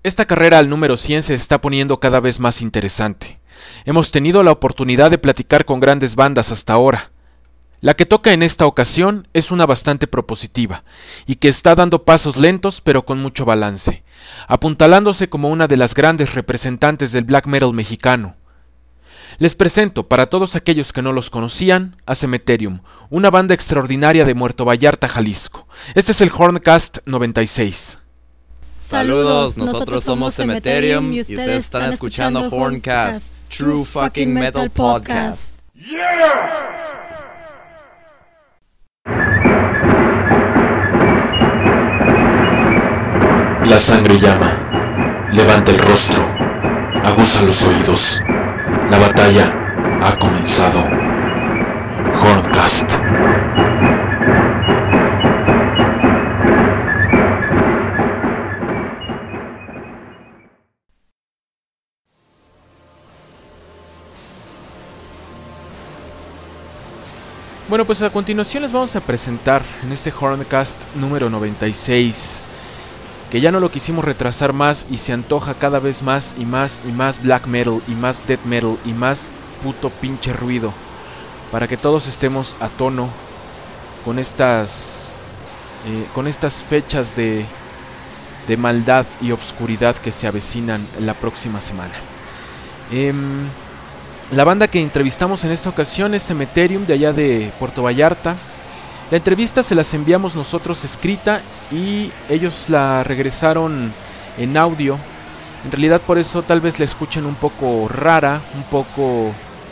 Esta carrera al número 100 se está poniendo cada vez más interesante. Hemos tenido la oportunidad de platicar con grandes bandas hasta ahora. La que toca en esta ocasión es una bastante propositiva, y que está dando pasos lentos pero con mucho balance, apuntalándose como una de las grandes representantes del black metal mexicano. Les presento, para todos aquellos que no los conocían, a Cemeterium, una banda extraordinaria de Puerto Vallarta, Jalisco. Este es el Horncast 96. Saludos, nosotros somos Cemeterium y ustedes están escuchando Horncast, True Fucking Metal Podcast. Yeah! La sangre llama, levanta el rostro, aguza los oídos. La batalla ha comenzado. Horncast. Bueno, pues a continuación les vamos a presentar en este Horncast número 96, que ya no lo quisimos retrasar más y se antoja cada vez más y más y más black metal y más death metal y más puto pinche ruido, para que todos estemos a tono con estas fechas de maldad y obscuridad que se avecinan la próxima semana. La banda que entrevistamos en esta ocasión es Cemeterium, de allá de Puerto Vallarta. La entrevista se las enviamos nosotros escrita y ellos la regresaron en audio. En realidad por eso tal vez la escuchen un poco rara, un poco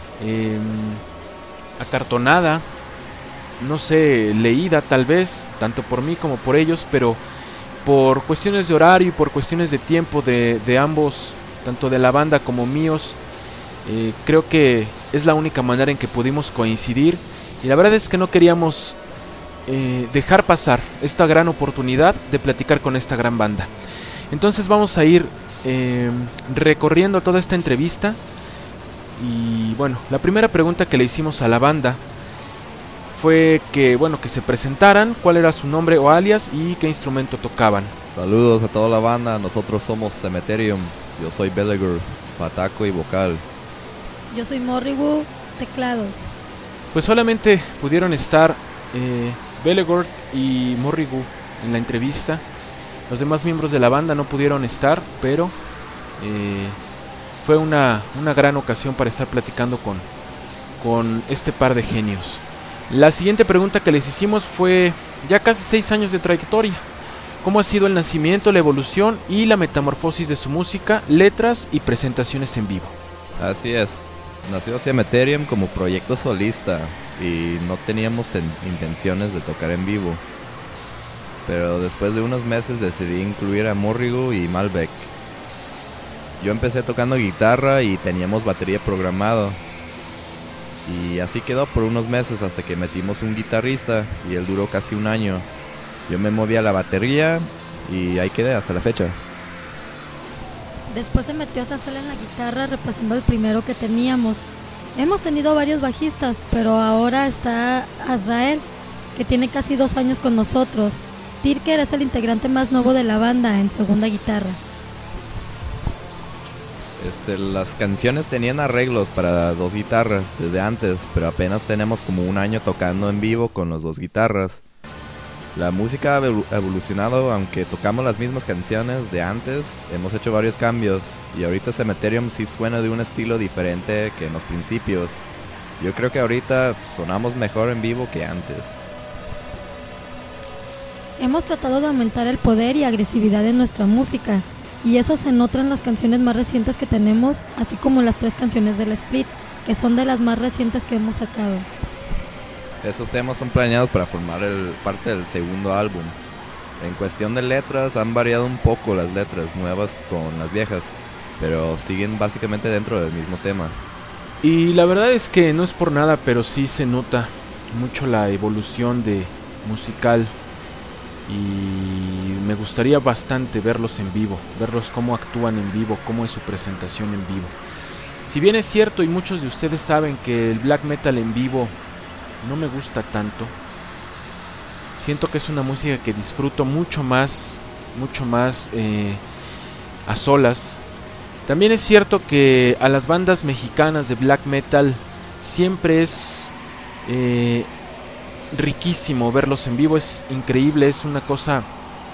acartonada, no sé, leída tal vez, tanto por mí como por ellos, pero por cuestiones de horario y por cuestiones de tiempo de ambos, tanto de la banda como míos, creo que es la única manera en que pudimos coincidir, y la verdad es que no queríamos dejar pasar esta gran oportunidad de platicar con esta gran banda. Entonces vamos a ir recorriendo toda esta entrevista. Y bueno, la primera pregunta que le hicimos a la banda fue que se presentaran, cuál era su nombre o alias y qué instrumento tocaban. Saludos a toda la banda, nosotros somos Cemeterium. Yo soy Belegur, pataco y vocal. Yo soy Morrigu, teclados. Pues solamente pudieron estar Belegur y Morrigu en la entrevista. Los demás miembros de la banda no pudieron estar, pero fue una gran ocasión para estar platicando con este par de genios. La siguiente pregunta que les hicimos fue: ya casi 6 años de trayectoria, ¿cómo ha sido el nacimiento, la evolución y la metamorfosis de su música, letras y presentaciones en vivo? Así es, nació Cemeterium como proyecto solista y no teníamos intenciones de tocar en vivo, pero después de unos meses decidí incluir a Morrigu y Malbec. Yo empecé tocando guitarra y teníamos batería programado, y así quedó por unos meses hasta que metimos un guitarrista y él duró casi un año. Yo me moví a la batería y ahí quedé hasta la fecha. Después se metió Sassel en la guitarra, reemplazando el primero que teníamos. Hemos tenido varios bajistas, pero ahora está Azrael, que tiene casi 2 años con nosotros. Tirker es el integrante más nuevo de la banda, en segunda guitarra. Las canciones tenían arreglos para 2 guitarras desde antes, pero apenas tenemos como un año tocando en vivo con las 2 guitarras. La música ha evolucionado, aunque tocamos las mismas canciones de antes, hemos hecho varios cambios, y ahorita Cemeterium sí suena de un estilo diferente que en los principios. Yo creo que ahorita sonamos mejor en vivo que antes. Hemos tratado de aumentar el poder y agresividad de nuestra música, y eso se nota en las canciones más recientes que tenemos, así como las 3 canciones del split, que son de las más recientes que hemos sacado. Esos temas son planeados para formar parte del segundo álbum. En cuestión de letras, han variado un poco las letras nuevas con las viejas, pero siguen básicamente dentro del mismo tema. Y la verdad es que no es por nada, pero sí se nota mucho la evolución musical, y me gustaría bastante verlos en vivo, verlos cómo actúan en vivo, cómo es su presentación en vivo. Si bien es cierto y muchos de ustedes saben que el black metal en vivo no me gusta tanto, siento que es una música que disfruto mucho más a solas. También es cierto que a las bandas mexicanas de black metal siempre es riquísimo verlos en vivo, es increíble, es una cosa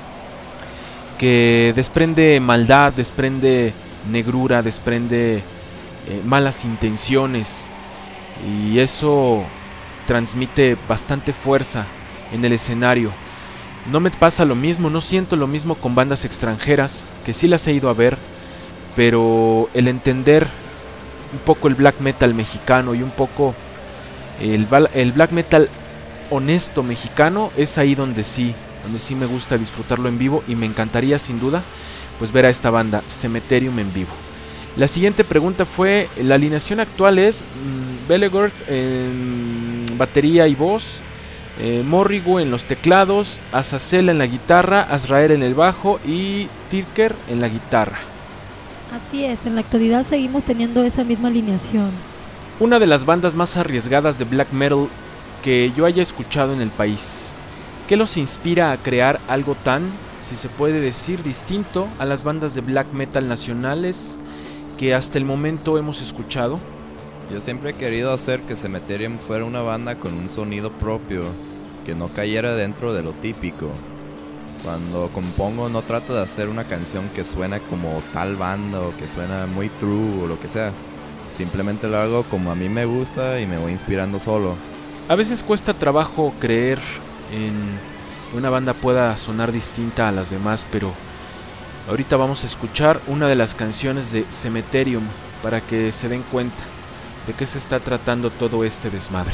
que desprende maldad, desprende negrura, desprende malas intenciones, y eso transmite bastante fuerza en el escenario. No me pasa lo mismo, no siento lo mismo con bandas extranjeras, que sí las he ido a ver, pero el entender un poco el black metal mexicano y un poco el black metal honesto mexicano es ahí donde sí me gusta disfrutarlo en vivo, y me encantaría sin duda pues ver a esta banda Cemeterium en vivo. La siguiente pregunta fue: la alineación actual es Belegord en batería y voz, Morrigu en los teclados, Azazel en la guitarra, Azrael en el bajo y Tirker en la guitarra. Así es, en la actualidad seguimos teniendo esa misma alineación. Una de las bandas más arriesgadas de black metal que yo haya escuchado en el país. ¿Qué los inspira a crear algo tan, si se puede decir, distinto a las bandas de black metal nacionales que hasta el momento hemos escuchado? Yo siempre he querido hacer que Cemeterium fuera una banda con un sonido propio, que no cayera dentro de lo típico. Cuando compongo no trato de hacer una canción que suena como tal banda o que suena muy true o lo que sea. Simplemente lo hago como a mí me gusta y me voy inspirando solo. A veces cuesta trabajo creer en que una banda pueda sonar distinta a las demás, pero ahorita vamos a escuchar una de las canciones de Cemeterium para que se den cuenta de qué se está tratando todo este desmadre.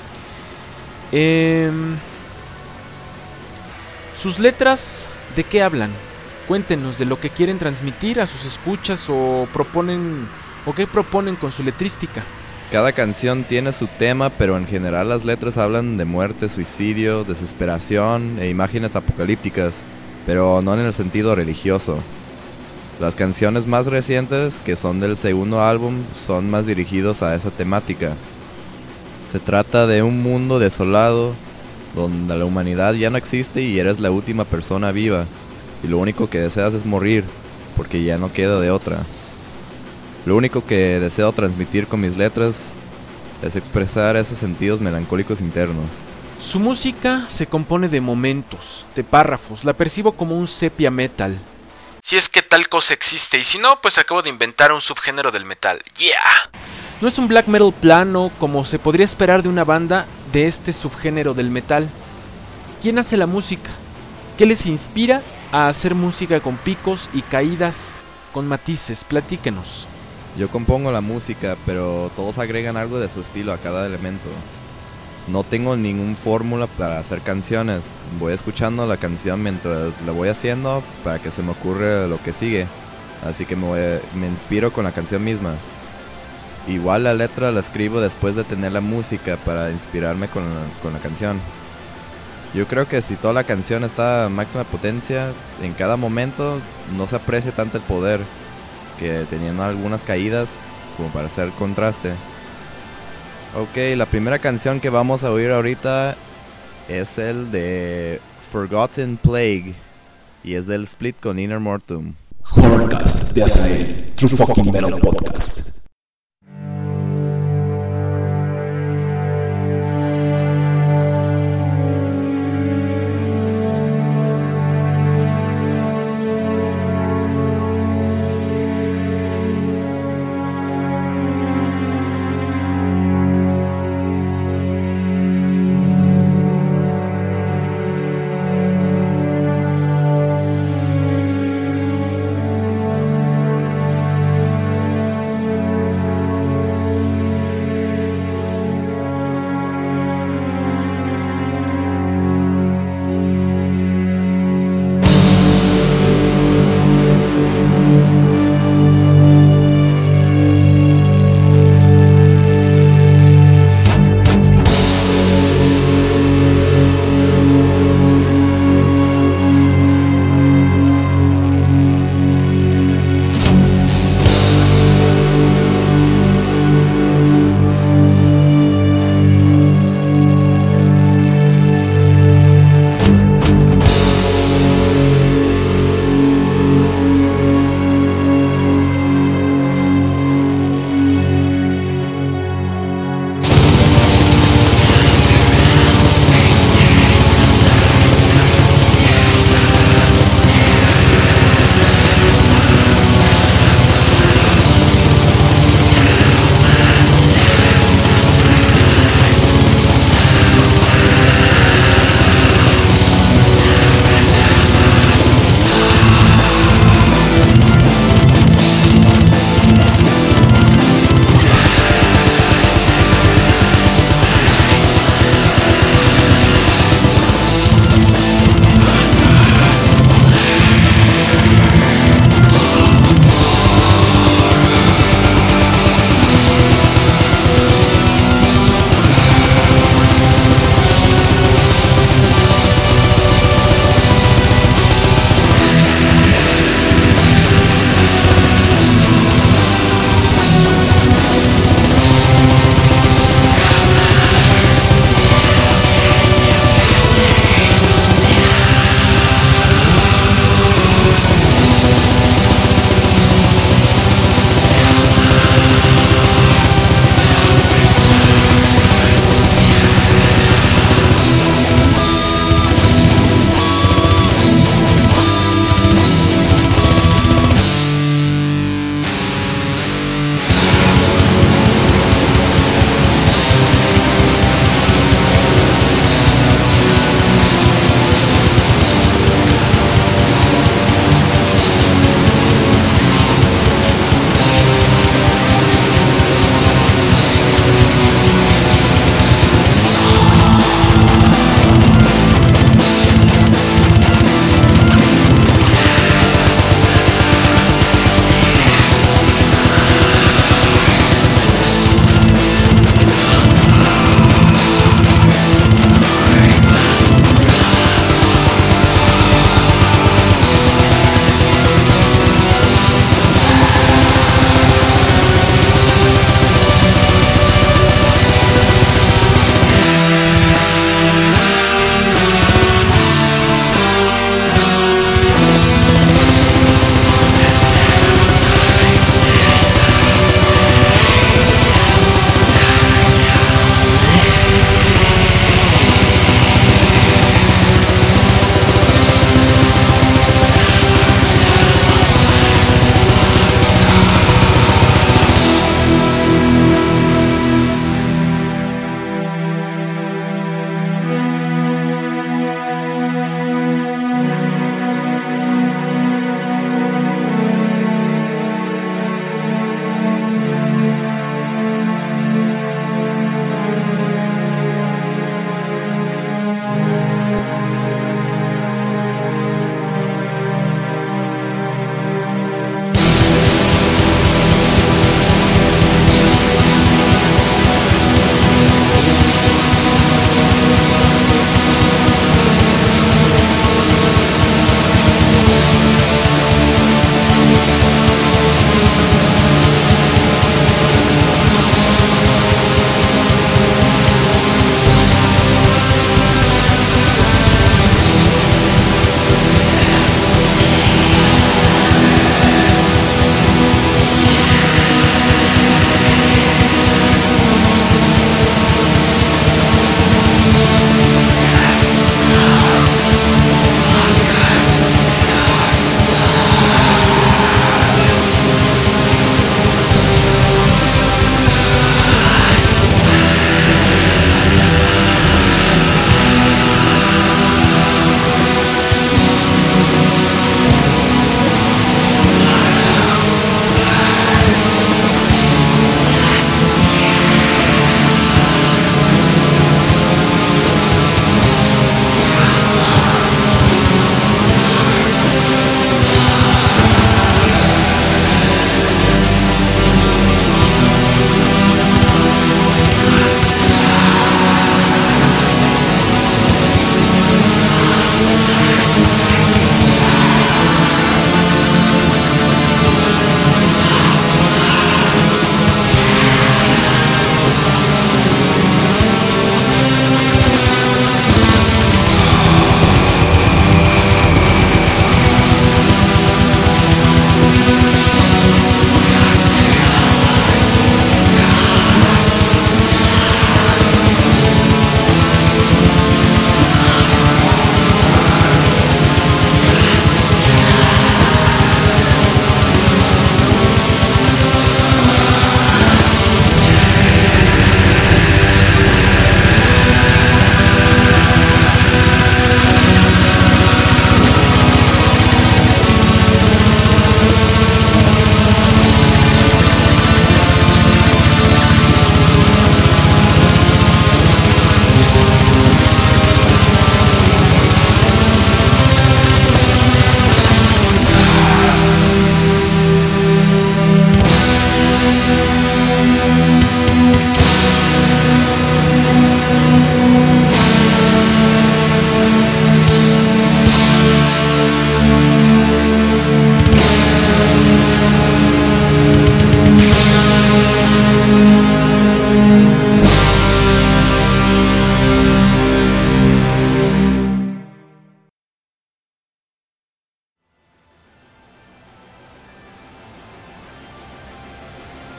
Sus letras, ¿de qué hablan? Cuéntenos de lo que quieren transmitir a sus escuchas o qué proponen con su letrística. Cada canción tiene su tema, pero en general las letras hablan de muerte, suicidio, desesperación e imágenes apocalípticas, pero no en el sentido religioso. Las canciones más recientes, que son del segundo álbum, son más dirigidos a esa temática. Se trata de un mundo desolado, donde la humanidad ya no existe y eres la última persona viva, y lo único que deseas es morir, porque ya no queda de otra. Lo único que deseo transmitir con mis letras es expresar esos sentidos melancólicos internos. Su música se compone de momentos, de párrafos, la percibo como un sepia metal. Si es que tal cosa existe, y si no, pues acabo de inventar un subgénero del metal. ¡Yeah! No es un black metal plano como se podría esperar de una banda de este subgénero del metal. ¿Quién hace la música? ¿Qué les inspira a hacer música con picos y caídas, con matices? Platíquenos. Yo compongo la música, pero todos agregan algo de su estilo a cada elemento. No tengo ninguna fórmula para hacer canciones. Voy escuchando la canción mientras la voy haciendo para que se me ocurra lo que sigue. Así que me inspiro con la canción misma. Igual la letra la escribo después de tener la música para inspirarme con la canción. Yo creo que si toda la canción está a máxima potencia, en cada momento no se aprecia tanto el poder, que teniendo algunas caídas como para hacer contraste. Ok, la primera canción que vamos a oír ahorita es el de Forgotten Plague y es del split con Inner Mortum. Horrorcast de Azrael, True Fucking Metal Podcast.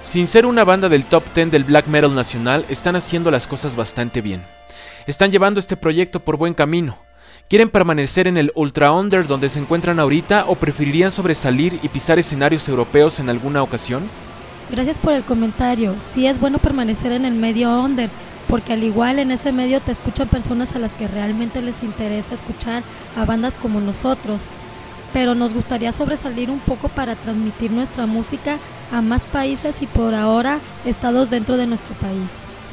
Sin ser una banda del top 10 del black metal nacional, están haciendo las cosas bastante bien. Están llevando este proyecto por buen camino. ¿Quieren permanecer en el ultra under donde se encuentran ahorita o preferirían sobresalir y pisar escenarios europeos en alguna ocasión? Gracias por el comentario. Sí es bueno permanecer en el medio under, porque al igual en ese medio te escuchan personas a las que realmente les interesa escuchar a bandas como nosotros. Pero nos gustaría sobresalir un poco para transmitir nuestra música a más países y por ahora estados dentro de nuestro país.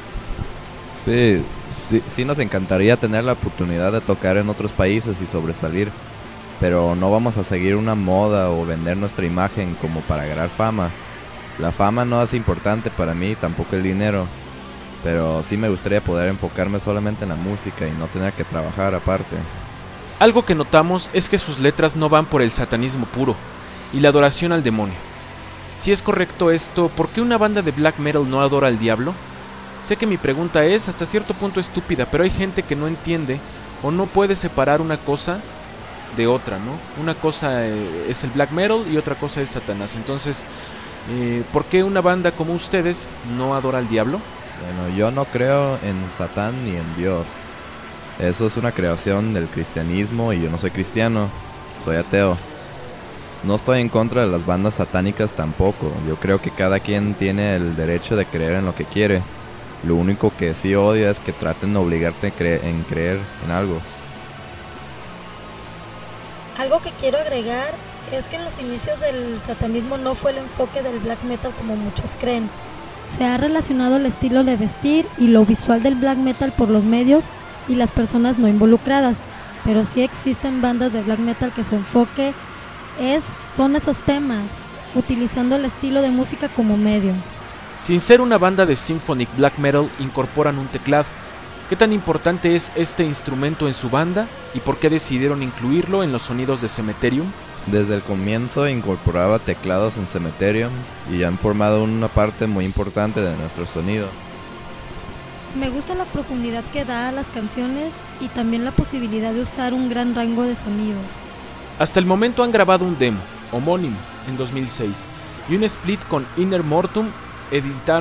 Sí nos encantaría tener la oportunidad de tocar en otros países y sobresalir, pero no vamos a seguir una moda o vender nuestra imagen como para ganar fama. La fama no es importante para mí, tampoco el dinero, pero sí me gustaría poder enfocarme solamente en la música y no tener que trabajar aparte. Algo que notamos es que sus letras no van por el satanismo puro y la adoración al demonio. Si es correcto esto, ¿por qué una banda de black metal no adora al diablo? Sé que mi pregunta es hasta cierto punto estúpida, pero hay gente que no entiende o no puede separar una cosa de otra, ¿no? Una cosa es el black metal y otra cosa es Satanás. Entonces, ¿por qué una banda como ustedes no adora al diablo? Bueno, yo no creo en Satán ni en Dios. Eso es una creación del cristianismo y yo no soy cristiano, soy ateo. No estoy en contra de las bandas satánicas tampoco. Yo creo que cada quien tiene el derecho de creer en lo que quiere. Lo único que sí odio es que traten de obligarte a creer en algo. Algo que quiero agregar es que en los inicios del satanismo no fue el enfoque del black metal como muchos creen. Se ha relacionado el estilo de vestir y lo visual del black metal por los medios y las personas no involucradas, pero sí existen bandas de black metal que su enfoque son esos temas, utilizando el estilo de música como medio. Sin ser una banda de symphonic black metal, incorporan un teclado. ¿Qué tan importante es este instrumento en su banda y por qué decidieron incluirlo en los sonidos de Cemeterium? Desde el comienzo incorporaba teclados en Cemeterium y han formado una parte muy importante de nuestro sonido. Me gusta la profundidad que da a las canciones y también la posibilidad de usar un gran rango de sonidos. Hasta el momento han grabado un demo, homónimo, en 2006, y un split con Inner Mortum que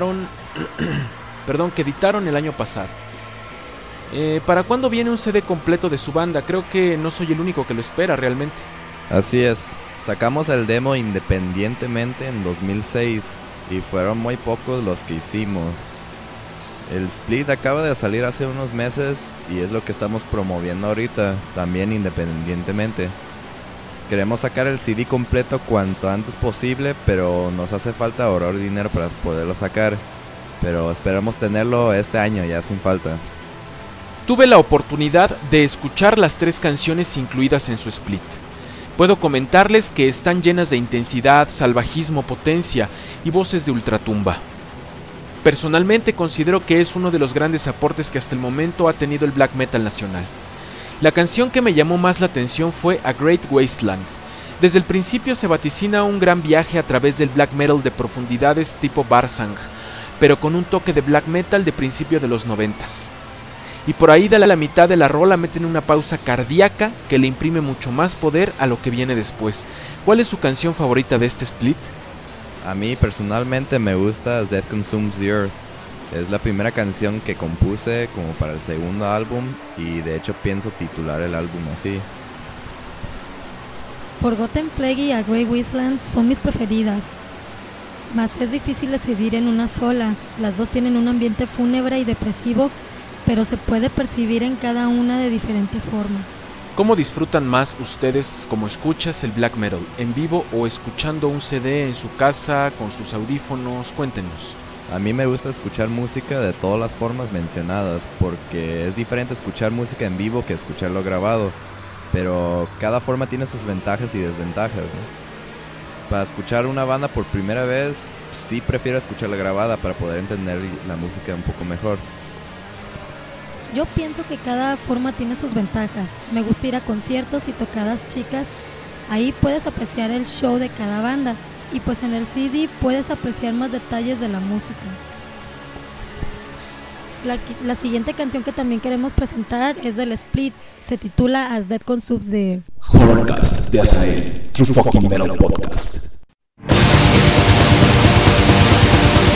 editaron el año pasado. ¿Para cuándo viene un CD completo de su banda? Creo que no soy el único que lo espera realmente. Así es, sacamos el demo independientemente en 2006 y fueron muy pocos los que hicimos. El split acaba de salir hace unos meses y es lo que estamos promoviendo ahorita, también independientemente. Queremos sacar el CD completo cuanto antes posible, pero nos hace falta ahorrar dinero para poderlo sacar. Pero esperamos tenerlo este año ya sin falta. Tuve la oportunidad de escuchar las 3 canciones incluidas en su split. Puedo comentarles que están llenas de intensidad, salvajismo, potencia y voces de ultratumba. Personalmente considero que es uno de los grandes aportes que hasta el momento ha tenido el black metal nacional. La canción que me llamó más la atención fue A Great Wasteland. Desde el principio se vaticina un gran viaje a través del black metal de profundidades tipo Barsang, pero con un toque de black metal de principio de los 90s. Y por ahí de la mitad de la rola meten una pausa cardíaca que le imprime mucho más poder a lo que viene después. ¿Cuál es su canción favorita de este split? A mí personalmente me gusta As Death Consumes the Earth. Es la primera canción que compuse como para el segundo álbum y de hecho pienso titular el álbum así. Forgotten Plague y A Great Wasteland son mis preferidas, mas es difícil decidir en una sola. Las dos tienen un ambiente fúnebre y depresivo, pero se puede percibir en cada una de diferente forma. ¿Cómo disfrutan más ustedes como escuchas el black metal? ¿En vivo o escuchando un CD en su casa con sus audífonos? Cuéntenos. A mí me gusta escuchar música de todas las formas mencionadas, porque es diferente escuchar música en vivo que escucharlo grabado, pero cada forma tiene sus ventajas y desventajas, ¿no? Para escuchar una banda por primera vez, sí prefiero escucharla grabada para poder entender la música un poco mejor. Yo pienso que cada forma tiene sus ventajas. Me gusta ir a conciertos y tocadas chicas. Ahí puedes apreciar el show de cada banda. Y pues en el CD puedes apreciar más detalles de la música. La siguiente canción que también queremos presentar es del split. Se titula As Death Consumes the Earth. Horrorcast de Azael, True Fucking Metal Podcast.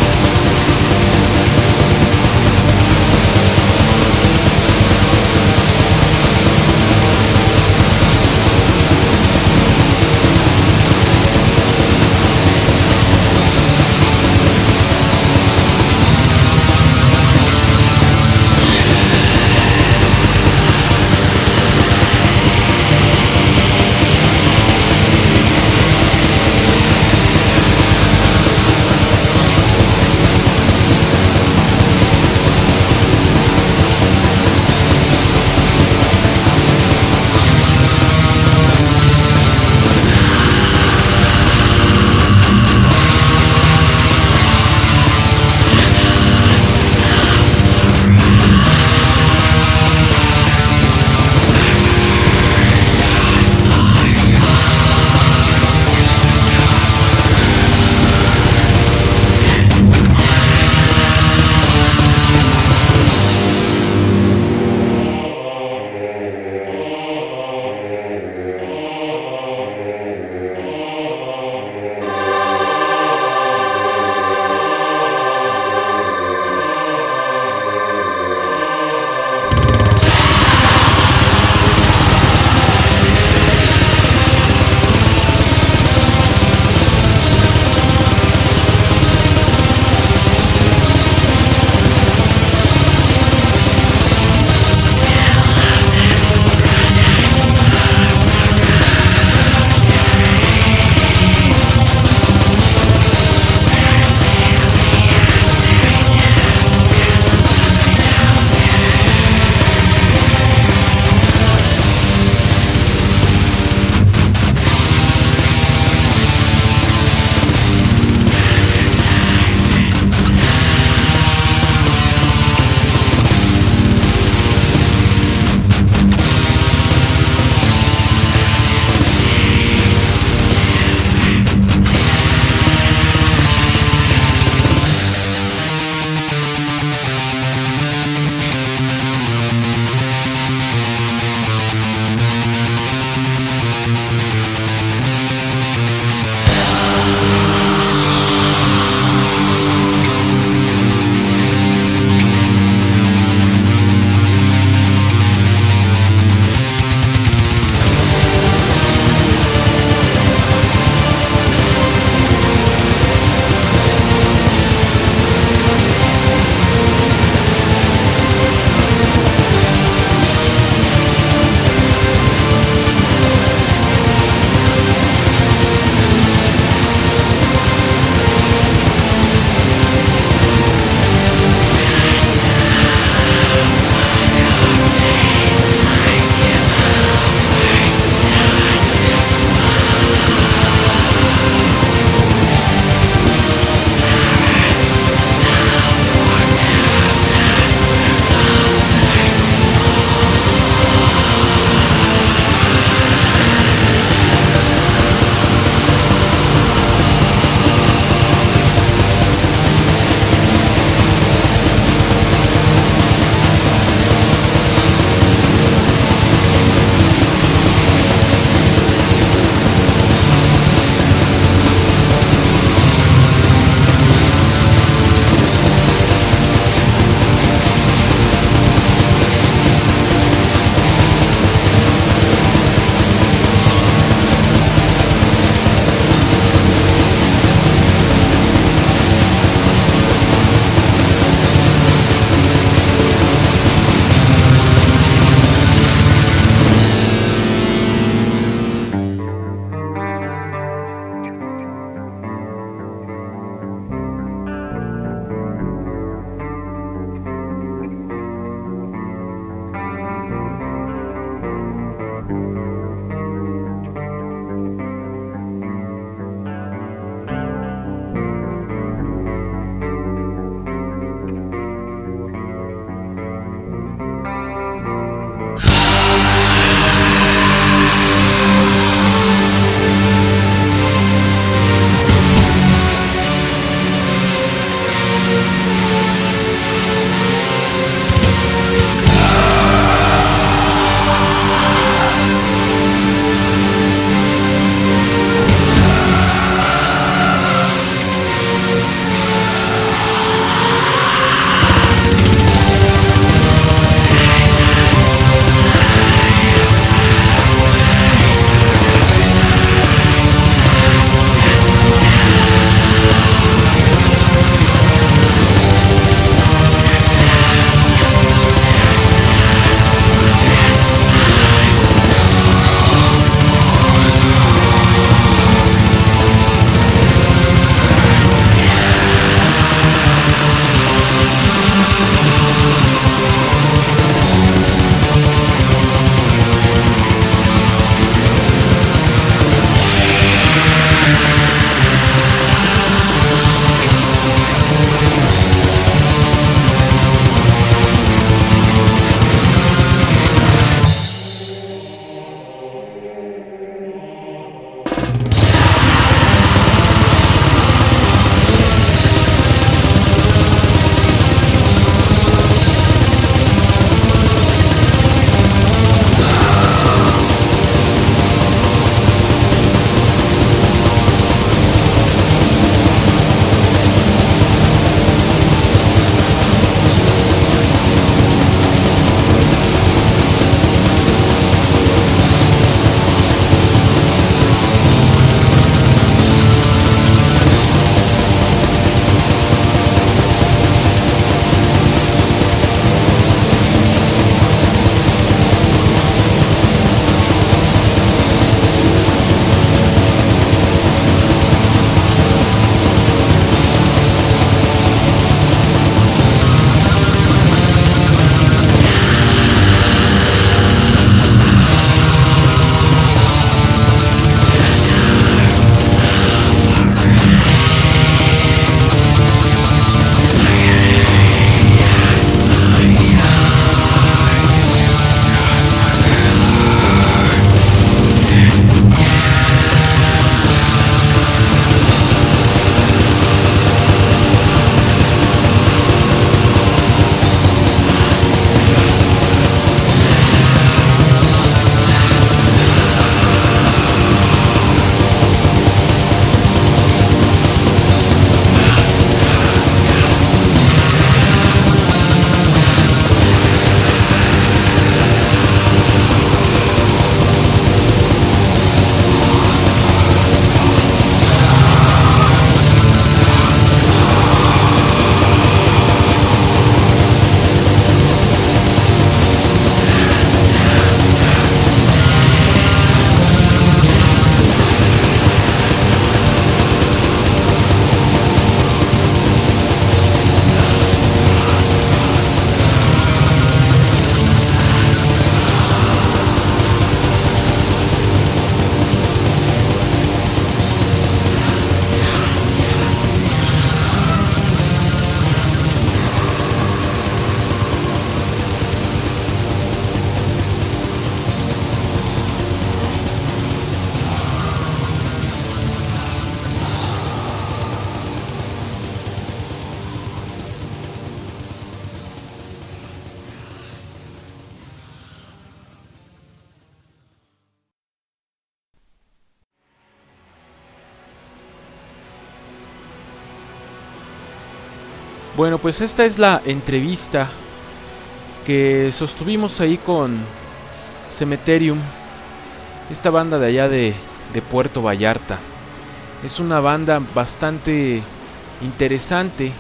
Bueno, pues esta es la entrevista que sostuvimos ahí con Cemeterium, esta banda de allá de Puerto Vallarta. Es una banda bastante interesante.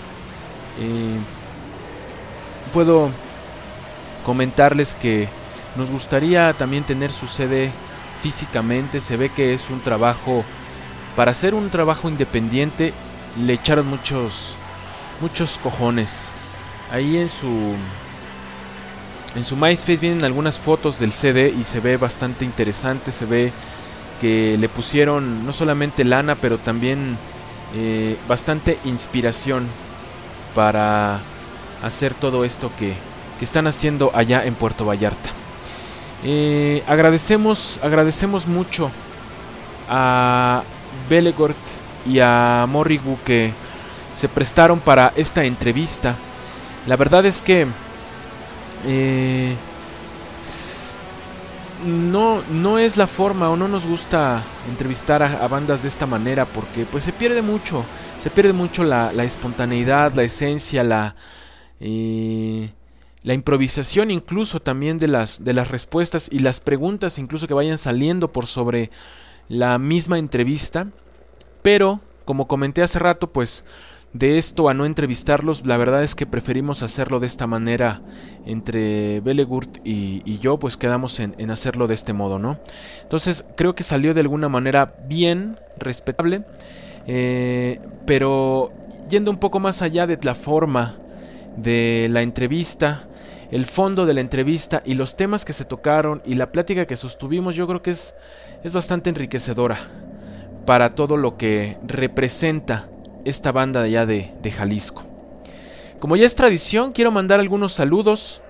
Puedo comentarles que nos gustaría también tener su CD físicamente. Se ve que es un trabajo, para hacer un trabajo independiente, le echaron muchos cojones. Ahí en su MySpace vienen algunas fotos del CD y se ve bastante interesante. Se ve que le pusieron no solamente lana, pero también bastante inspiración para hacer todo esto que están haciendo allá en Puerto Vallarta. Agradecemos mucho a Belegord y a Morrigu que se prestaron para esta entrevista. La verdad es que no es la forma, o no nos gusta entrevistar a bandas de esta manera, porque pues se pierde mucho la espontaneidad, la esencia, la improvisación incluso también de las respuestas y las preguntas incluso que vayan saliendo por sobre la misma entrevista. Pero como comenté hace rato, pues de esto a no entrevistarlos, la verdad es que preferimos hacerlo de esta manera. Entre Belegurt y yo, pues quedamos en hacerlo de este modo, ¿no? Entonces creo que salió de alguna manera bien, respetable, pero yendo un poco más allá de la forma de la entrevista, el fondo de la entrevista y los temas que se tocaron y la plática que sostuvimos, yo creo que es bastante enriquecedora para todo lo que representa esta banda de allá de Jalisco. Como ya es tradición, quiero mandar algunos saludos,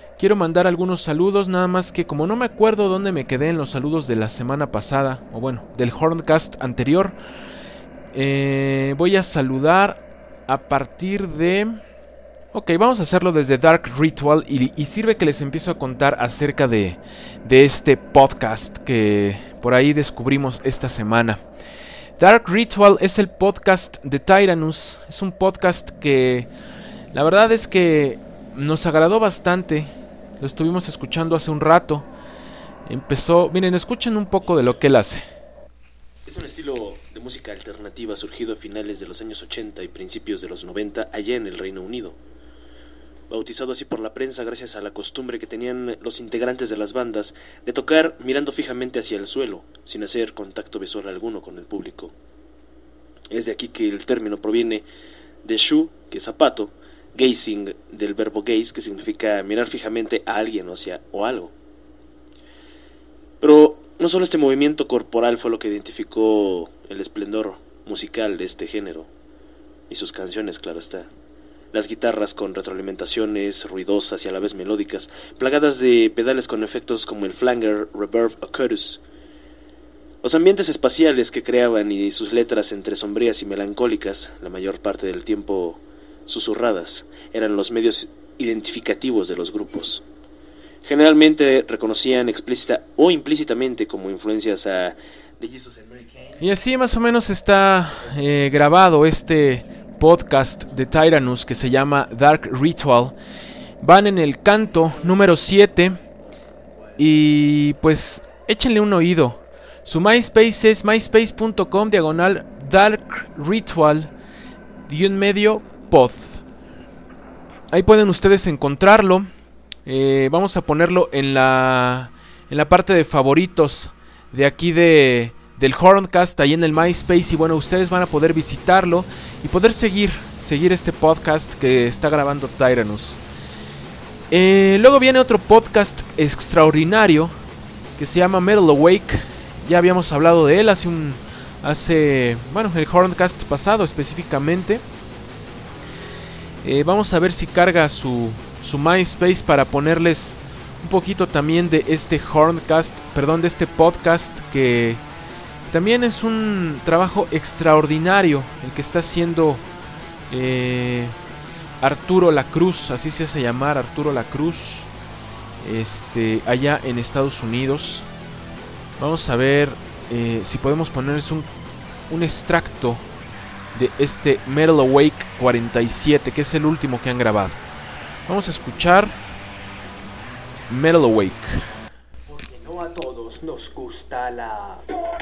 nada más que como no me acuerdo dónde me quedé en los saludos de la semana pasada, o bueno, del Horncast anterior, voy a saludar a partir de... Ok, vamos a hacerlo desde Dark Ritual y sirve que les empiezo a contar acerca de este podcast que por ahí descubrimos esta semana. Dark Ritual es el podcast de Tyrannus. Es un podcast que la verdad es que nos agradó bastante. Lo estuvimos escuchando hace un rato. Miren, escuchen un poco de lo que él hace. Es un estilo de música alternativa surgido a finales de los años 80 y principios de los 90 allá en el Reino Unido. Bautizado así por la prensa gracias a la costumbre que tenían los integrantes de las bandas de tocar mirando fijamente hacia el suelo, sin hacer contacto visual alguno con el público. Es de aquí que el término proviene de shoe, que es zapato, gazing, del verbo gaze, que significa mirar fijamente a alguien o algo. Pero no solo este movimiento corporal fue lo que identificó el esplendor musical de este género, y sus canciones, claro está. Las guitarras con retroalimentaciones ruidosas y a la vez melódicas, plagadas de pedales con efectos como el flanger, reverb o chorus. Los ambientes espaciales que creaban y sus letras entre sombrías y melancólicas, la mayor parte del tiempo susurradas, eran los medios identificativos de los grupos. Generalmente reconocían explícita o implícitamente como influencias a The Jesus and Mary Chain. Y así más o menos está grabado este podcast de Tyrannus que se llama Dark Ritual. Van en el canto número 7 y pues échenle un oído. Su MySpace es myspace.com/Dark Ritual _pod. Ahí pueden ustedes encontrarlo. Vamos a ponerlo en la parte de favoritos de aquí del Horncast, ahí en el MySpace. Y bueno, ustedes van a poder visitarlo y poder seguir este podcast que está grabando Tyrannus. Luego viene otro podcast extraordinario que se llama Metal Awake. Ya habíamos hablado de él el Horncast pasado específicamente. Vamos a ver si carga su MySpace para ponerles un poquito también de este de este podcast, que también es un trabajo extraordinario el que está haciendo Arturo Lacruz, así se hace llamar, Arturo Lacruz, allá en Estados Unidos. Vamos a ver si podemos ponerles un extracto de este Metal Awake 47, que es el último que han grabado. Vamos a escuchar Metal Awake. Porque no a todos nos gusta la...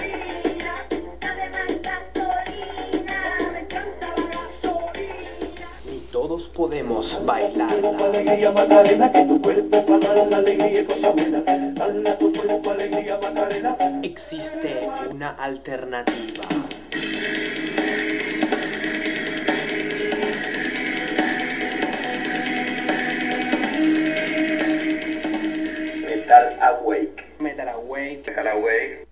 Ni todos podemos bailar. Alegría Macarena, que tu cuerpo para dar la alegría cosa buena. Dale tu cuerpo alegría Macarena. Existe una alternativa. Metal Awake. Metal Awake. Metal Awake.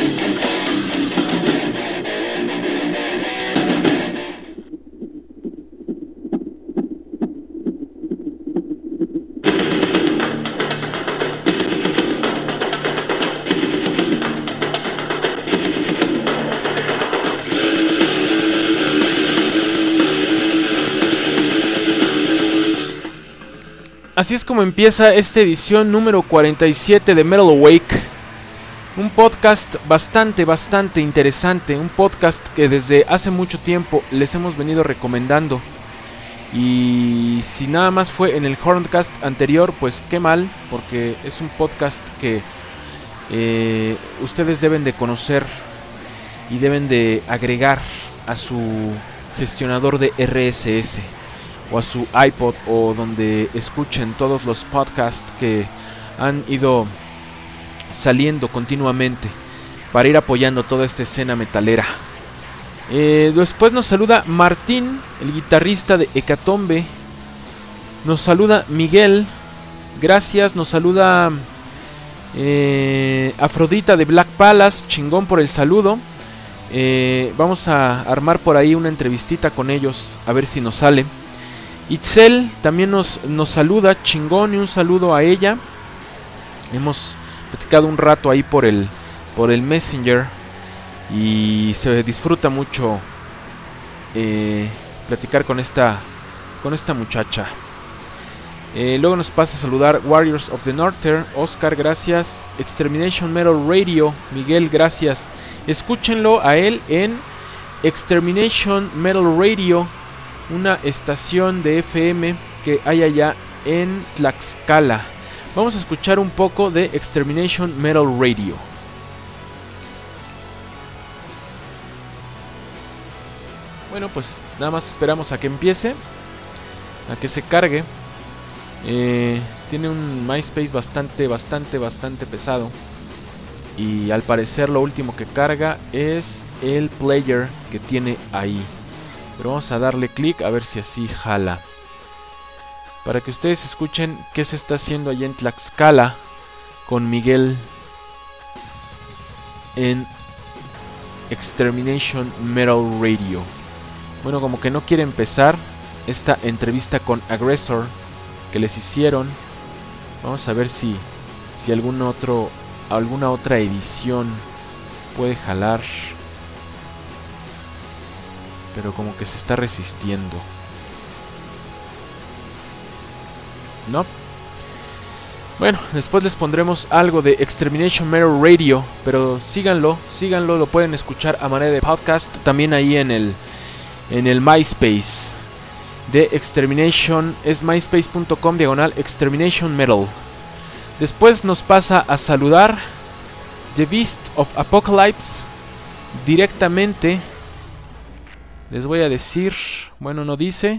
Así es como empieza esta edición número 47 de Metal Awake. Un podcast bastante interesante. Un podcast que desde hace mucho tiempo les hemos venido recomendando. Y si nada más fue en el Horncast anterior, pues qué mal, porque es un podcast que ustedes deben de conocer y deben de agregar a su gestionador de RSS. O a su iPod, o donde escuchen todos los podcasts que han ido saliendo continuamente para ir apoyando toda esta escena metalera. Después nos saluda Martín, el guitarrista de Hecatombe. Nos saluda Miguel, gracias. Nos saluda Afrodita de Black Palace, chingón por el saludo. Vamos a armar por ahí una entrevistita con ellos, a ver si nos sale. Itzel también nos saluda, chingón, y un saludo a ella. Hemos platicado un rato ahí por el Messenger y se disfruta mucho platicar con esta muchacha. Luego nos pasa a saludar Warriors of the Norther, Oscar, gracias. Extermination Metal Radio, Miguel, gracias. Escúchenlo a él en Extermination Metal Radio, una estación de FM que hay allá en Tlaxcala. Vamos a escuchar un poco de Extermination Metal Radio. Bueno, pues nada más esperamos a que empiece, a que se cargue. Tiene un MySpace bastante pesado. Y al parecer lo último que carga es el player que tiene ahí. Pero vamos a darle clic a ver si así jala. Para que ustedes escuchen qué se está haciendo allá en Tlaxcala con Miguel en Extermination Metal Radio. Bueno, como que no quiere empezar esta entrevista con Aggressor que les hicieron. Vamos a ver si alguna otra edición puede jalar. Pero como que se está resistiendo. No. Bueno, después les pondremos algo de Extermination Metal Radio. Pero síganlo, lo pueden escuchar a manera de podcast. También ahí en el MySpace de Extermination. Es myspace.com/Extermination Metal. Después nos pasa a saludar The Beast of Apocalypse directamente. Les voy a decir, bueno, no dice,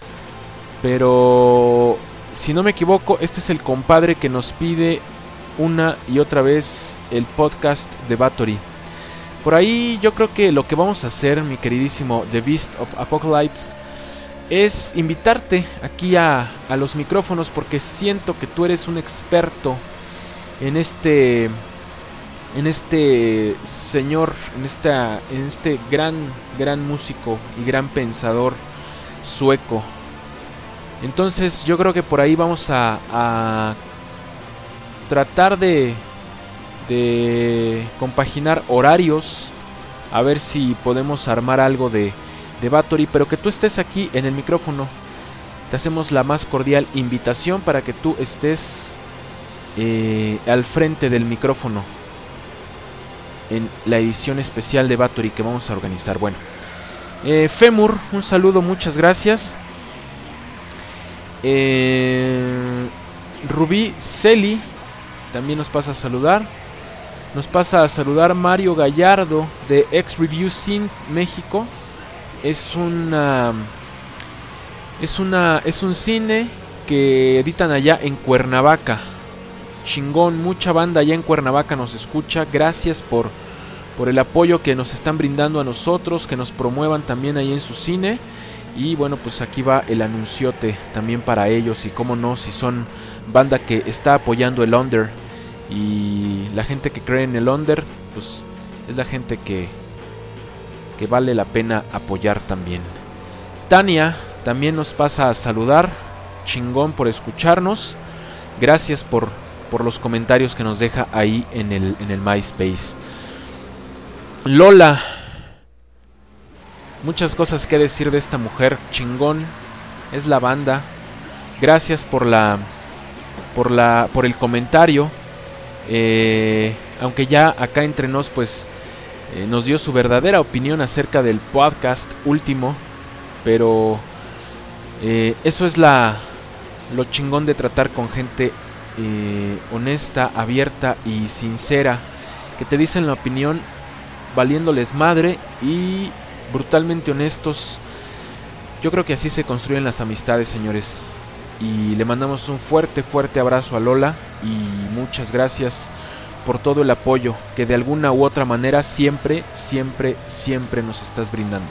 pero si no me equivoco, este es el compadre que nos pide una y otra vez el podcast de Bathory. Por ahí yo creo que lo que vamos a hacer, mi queridísimo The Beast of Apocalypse, es invitarte aquí a los micrófonos, porque siento que tú eres un experto en este señor, en este gran músico y gran pensador sueco. Entonces yo creo que por ahí vamos a tratar de compaginar horarios, a ver si podemos armar algo de Bathory, pero que tú estés aquí en el micrófono. Te hacemos la más cordial invitación para que tú estés al frente del micrófono en la edición especial de Bathory que vamos a organizar. Bueno, Femur, un saludo, muchas gracias. Rubí Celi también nos pasa a saludar. Nos pasa a saludar Mario Gallardo de X Review Scenes México. Es un cine que editan allá en Cuernavaca. Chingón, mucha banda allá en Cuernavaca nos escucha. Gracias por el apoyo que nos están brindando a nosotros, que nos promuevan también ahí en su cine. Y bueno, pues aquí va el anunciote también para ellos. Y cómo no, si son banda que está apoyando el under. Y la gente que cree en el under, pues es la gente que vale la pena apoyar también. Tania también nos pasa a saludar. Chingón por escucharnos. Gracias por los comentarios que nos deja ahí en el MySpace. Lola, muchas cosas que decir de esta mujer. Chingón, es la banda. Gracias por el comentario. Aunque ya acá entre nos, pues nos dio su verdadera opinión acerca del podcast último. Pero eso es lo chingón de tratar con gente honesta, abierta y sincera, que te dicen la opinión valiéndoles madre y brutalmente honestos. Yo creo que así se construyen las amistades, señores. Y le mandamos un fuerte abrazo a Lola. Y muchas gracias por todo el apoyo que de alguna u otra manera siempre nos estás brindando.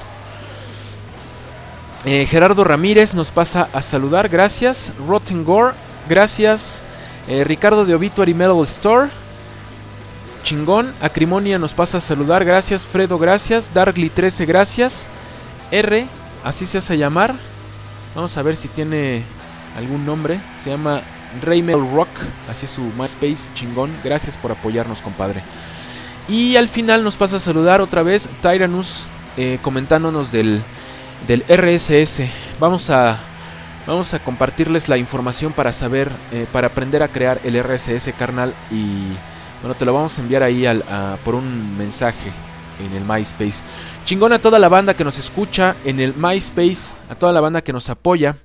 Gerardo Ramírez nos pasa a saludar. Gracias. Rotten Gore, gracias. Ricardo de Obituary Metal Store, chingón. Acrimonia nos pasa a saludar. Gracias. Fredo, gracias. Darkly 13, gracias. R, así se hace llamar. Vamos a ver si tiene algún nombre. Se llama Raymel Rock, así es su MySpace. Chingón, gracias por apoyarnos, compadre. Y al final nos pasa a saludar otra vez Tyrannus, comentándonos del RSS. Vamos a compartirles la información para saber, para aprender a crear el RSS, carnal. Y bueno, te lo vamos a enviar ahí por un mensaje en el MySpace. Chingón a toda la banda que nos escucha en el MySpace, a toda la banda que nos apoya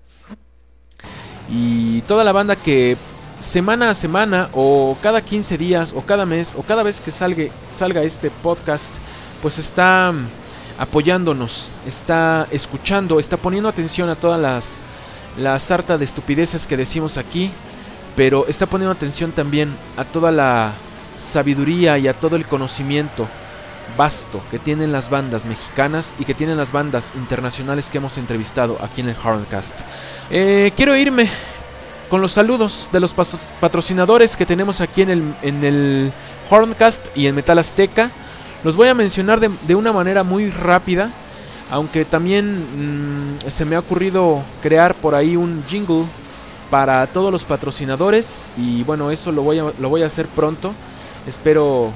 y toda la banda que semana a semana o cada 15 días o cada mes o cada vez que salga este podcast, pues está apoyándonos, está escuchando, está poniendo atención a todas la sarta de estupideces que decimos aquí, pero está poniendo atención también a toda la sabiduría y a todo el conocimiento vasto que tienen las bandas mexicanas y que tienen las bandas internacionales que hemos entrevistado aquí en el Horncast. Quiero irme con los saludos de los patrocinadores que tenemos aquí en el Horncast y en Metal Azteca. Los voy a mencionar de una manera muy rápida, aunque también se me ha ocurrido crear por ahí un jingle para todos los patrocinadores. Y bueno, eso lo voy a hacer pronto. Espero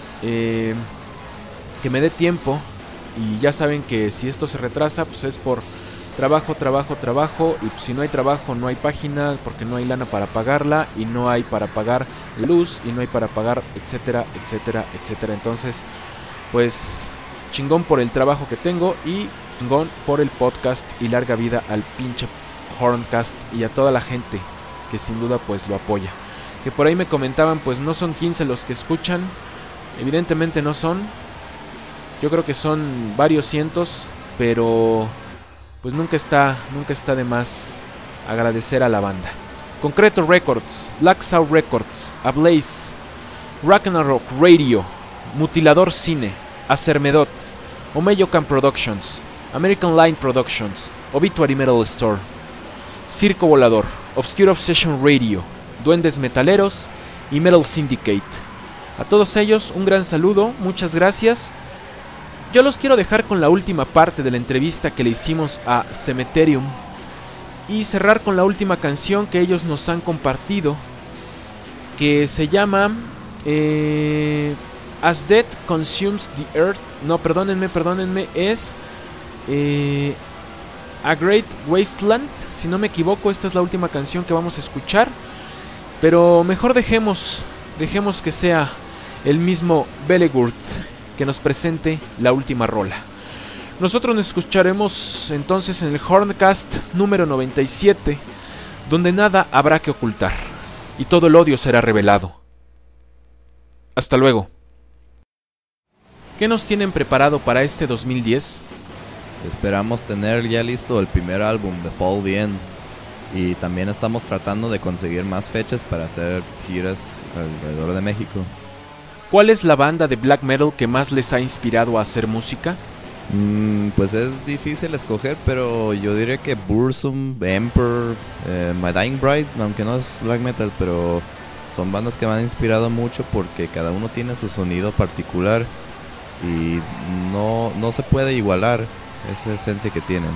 que me dé tiempo. Y ya saben que si esto se retrasa, pues es por trabajo. Y pues si no hay trabajo, no hay página, porque no hay lana para pagarla. Y no hay para pagar luz. Y no hay para pagar, etcétera. Entonces, pues chingón por el trabajo que tengo y chingón por el podcast. Y larga vida al pinche Horncast y a toda la gente que sin duda pues lo apoya. Que por ahí me comentaban, pues no son 15 los que escuchan. Evidentemente no son. Yo creo que son varios cientos, pero pues nunca está de más agradecer a la banda. Concreto Records, Black South Records, Ablaze, Ragnarok Radio, Mutilador Cine, Acermedot, Omeyocan Productions, American Line Productions, Obituary Metal Store, Circo Volador, Obscure Obsession Radio, Duendes Metaleros y Metal Syndicate. A todos ellos un gran saludo, muchas gracias. Yo los quiero dejar con la última parte de la entrevista que le hicimos a Cemeterium y cerrar con la última canción que ellos nos han compartido, que se llama As Death Consumes the Earth. No, perdónenme, es A Great Wasteland, si no me equivoco. Esta es la última canción que vamos a escuchar, pero mejor dejemos que sea el mismo Belegurth que nos presente la última rola. Nosotros nos escucharemos entonces en el Horncast número 97, donde nada habrá que ocultar y todo el odio será revelado. Hasta luego. ¿Qué nos tienen preparado para este 2010? Esperamos tener ya listo el primer álbum, The Fall the End. Y también estamos tratando de conseguir más fechas para hacer giras alrededor de México. ¿Cuál es la banda de black metal que más les ha inspirado a hacer música? Pues es difícil escoger, pero yo diría que Burzum, Emperor, My Dying Bride, aunque no es black metal, pero son bandas que me han inspirado mucho porque cada uno tiene su sonido particular y no se puede igualar esa esencia que tienen.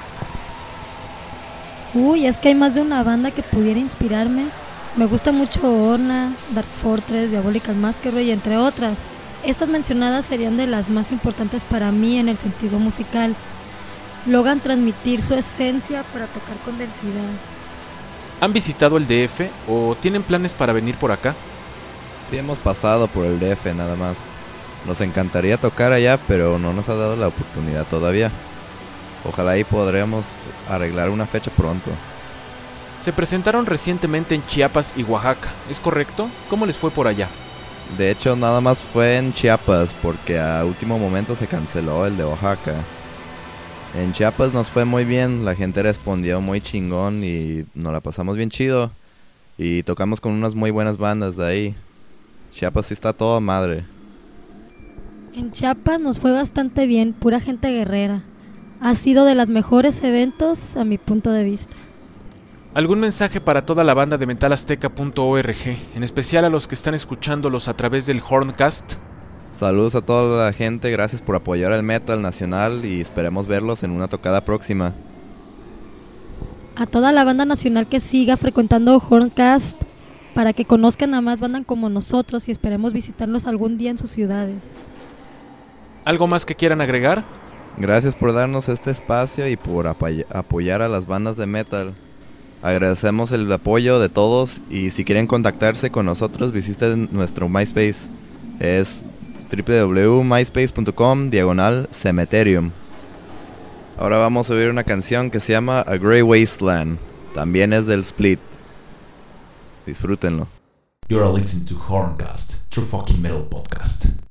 Uy, es que hay más de una banda que pudiera inspirarme. Me gusta mucho Orna, Dark Fortress, Diabolical Masquerade y entre otras. Estas mencionadas serían de las más importantes para mí en el sentido musical. Logran transmitir su esencia para tocar con densidad. ¿Han visitado el DF o tienen planes para venir por acá? Sí, hemos pasado por el DF nada más. Nos encantaría tocar allá, pero no nos ha dado la oportunidad todavía. Ojalá y podremos arreglar una fecha pronto. Se presentaron recientemente en Chiapas y Oaxaca, ¿es correcto? ¿Cómo les fue por allá? De hecho, nada más fue en Chiapas, porque a último momento se canceló el de Oaxaca. En Chiapas nos fue muy bien, la gente respondió muy chingón y nos la pasamos bien chido. Y tocamos con unas muy buenas bandas de ahí. Chiapas sí está toda madre. En Chiapas nos fue bastante bien, pura gente guerrera. Ha sido de los mejores eventos a mi punto de vista. ¿Algún mensaje para toda la banda de metalazteca.org, en especial a los que están escuchándolos a través del Horncast? Saludos a toda la gente, gracias por apoyar al metal nacional y esperemos verlos en una tocada próxima. A toda la banda nacional que siga frecuentando Horncast para que conozcan a más bandas como nosotros y esperemos visitarlos algún día en sus ciudades. ¿Algo más que quieran agregar? Gracias por darnos este espacio y por apoyar a las bandas de metal. Agradecemos el apoyo de todos y si quieren contactarse con nosotros visiten nuestro MySpace. Es www.myspace.com/Cemeterium. Ahora vamos a oír una canción que se llama A Grey Wasteland. También es del Split. Disfrútenlo. You're listening to Horncast, True Fucking Metal Podcast.